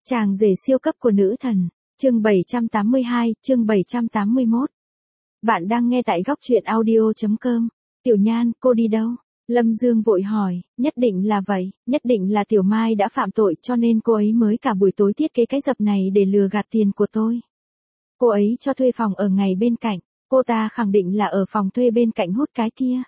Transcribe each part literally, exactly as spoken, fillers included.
Chàng rể siêu cấp của nữ thần, chương bảy trăm tám mươi hai, chương bảy trăm tám mươi mốt. Bạn đang nghe tại góc truyện audio.com. Tiểu Nhan, cô đi đâu? Lâm Dương vội hỏi, nhất định là vậy, nhất định là Tiểu Mai đã phạm tội cho nên cô ấy mới cả buổi tối thiết kế cái dập này để lừa gạt tiền của tôi. Cô ấy cho thuê phòng ở ngay bên cạnh, cô ta khẳng định là ở phòng thuê bên cạnh hút cái kia.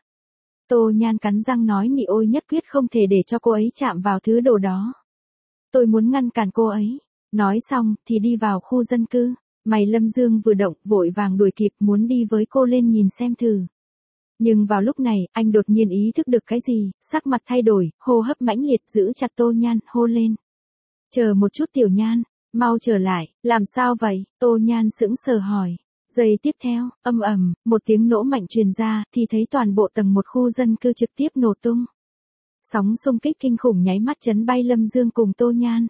Tô Nhan cắn răng nói nị ôi nhất quyết không thể để cho cô ấy chạm vào thứ đồ đó. Tôi muốn ngăn cản cô ấy. Nói xong thì đi vào khu dân cư. Mày Lâm Dương vừa động vội vàng đuổi kịp muốn đi với cô lên nhìn xem thử. Nhưng vào lúc này anh đột nhiên ý thức được cái gì, sắc mặt thay đổi, hô hấp mãnh liệt giữ chặt Tô Nhan, hô lên. Chờ một chút Tiểu Nhan, mau trở lại, làm sao vậy? Tô Nhan sững sờ hỏi. Giây tiếp theo, âm ầm, một tiếng nổ mạnh truyền ra thì thấy toàn bộ tầng một khu dân cư trực tiếp nổ tung. Sóng xung kích kinh khủng nháy mắt chấn bay Lâm Dương cùng Tô Nhan.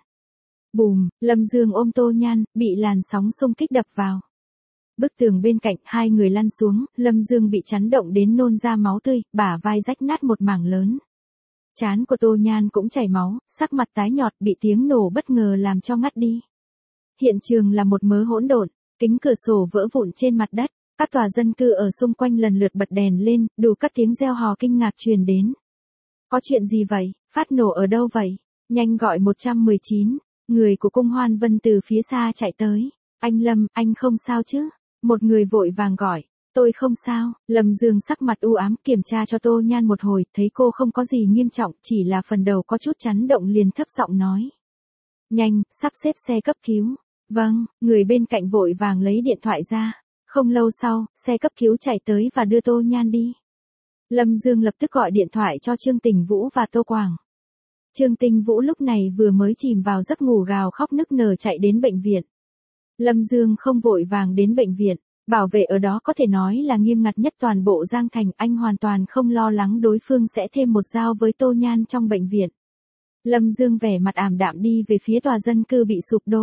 Bùm, Lâm Dương ôm Tô Nhan, bị làn sóng xung kích đập vào. Bức tường bên cạnh, hai người lăn xuống, Lâm Dương bị chấn động đến nôn ra máu tươi, bả vai rách nát một mảng lớn. Trán của Tô Nhan cũng chảy máu, sắc mặt tái nhợt bị tiếng nổ bất ngờ làm cho ngất đi. Hiện trường là một mớ hỗn độn, kính cửa sổ vỡ vụn trên mặt đất, các tòa dân cư ở xung quanh lần lượt bật đèn lên, đủ các tiếng reo hò kinh ngạc truyền đến. Có chuyện gì vậy? Phát nổ ở đâu vậy? Nhanh gọi một một chín. Người của cung Hoan Vân từ phía xa chạy tới. Anh Lâm, anh không sao chứ? Một người vội vàng gọi. Tôi không sao. Lâm Dương sắc mặt u ám kiểm tra cho Tô Nhan một hồi, thấy cô không có gì nghiêm trọng, chỉ là phần đầu có chút chấn động liền thấp giọng nói. Nhanh, sắp xếp xe cấp cứu. Vâng, người bên cạnh vội vàng lấy điện thoại ra. Không lâu sau, xe cấp cứu chạy tới và đưa Tô Nhan đi. Lâm Dương lập tức gọi điện thoại cho Trương Tình Vũ và Tô Quảng. Trương Tình Vũ lúc này vừa mới chìm vào giấc ngủ gào khóc nức nở chạy đến bệnh viện. Lâm Dương không vội vàng đến bệnh viện, bảo vệ ở đó có thể nói là nghiêm ngặt nhất toàn bộ Giang Thành, anh hoàn toàn không lo lắng đối phương sẽ thêm một dao với Tô Nhan trong bệnh viện. Lâm Dương vẻ mặt ảm đạm đi về phía tòa dân cư bị sụp đổ.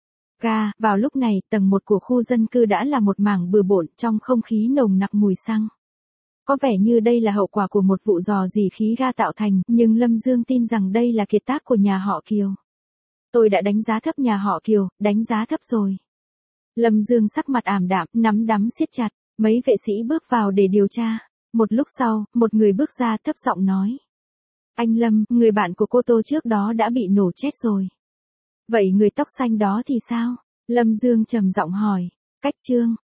Ca, vào lúc này, tầng một của khu dân cư đã là một mảng bừa bộn trong không khí nồng nặc mùi xăng. Có vẻ như đây là hậu quả của một vụ rò rỉ khí ga tạo thành, nhưng Lâm Dương tin rằng đây là kiệt tác của nhà họ Kiều. Tôi đã đánh giá thấp nhà họ Kiều, đánh giá thấp rồi. Lâm Dương sắc mặt ảm đạm, nắm đấm siết chặt, mấy vệ sĩ bước vào để điều tra. Một lúc sau, một người bước ra thấp giọng nói. Anh Lâm, người bạn của cô Tô trước đó đã bị nổ chết rồi. Vậy người tóc xanh đó thì sao? Lâm Dương trầm giọng hỏi. Cách Trương,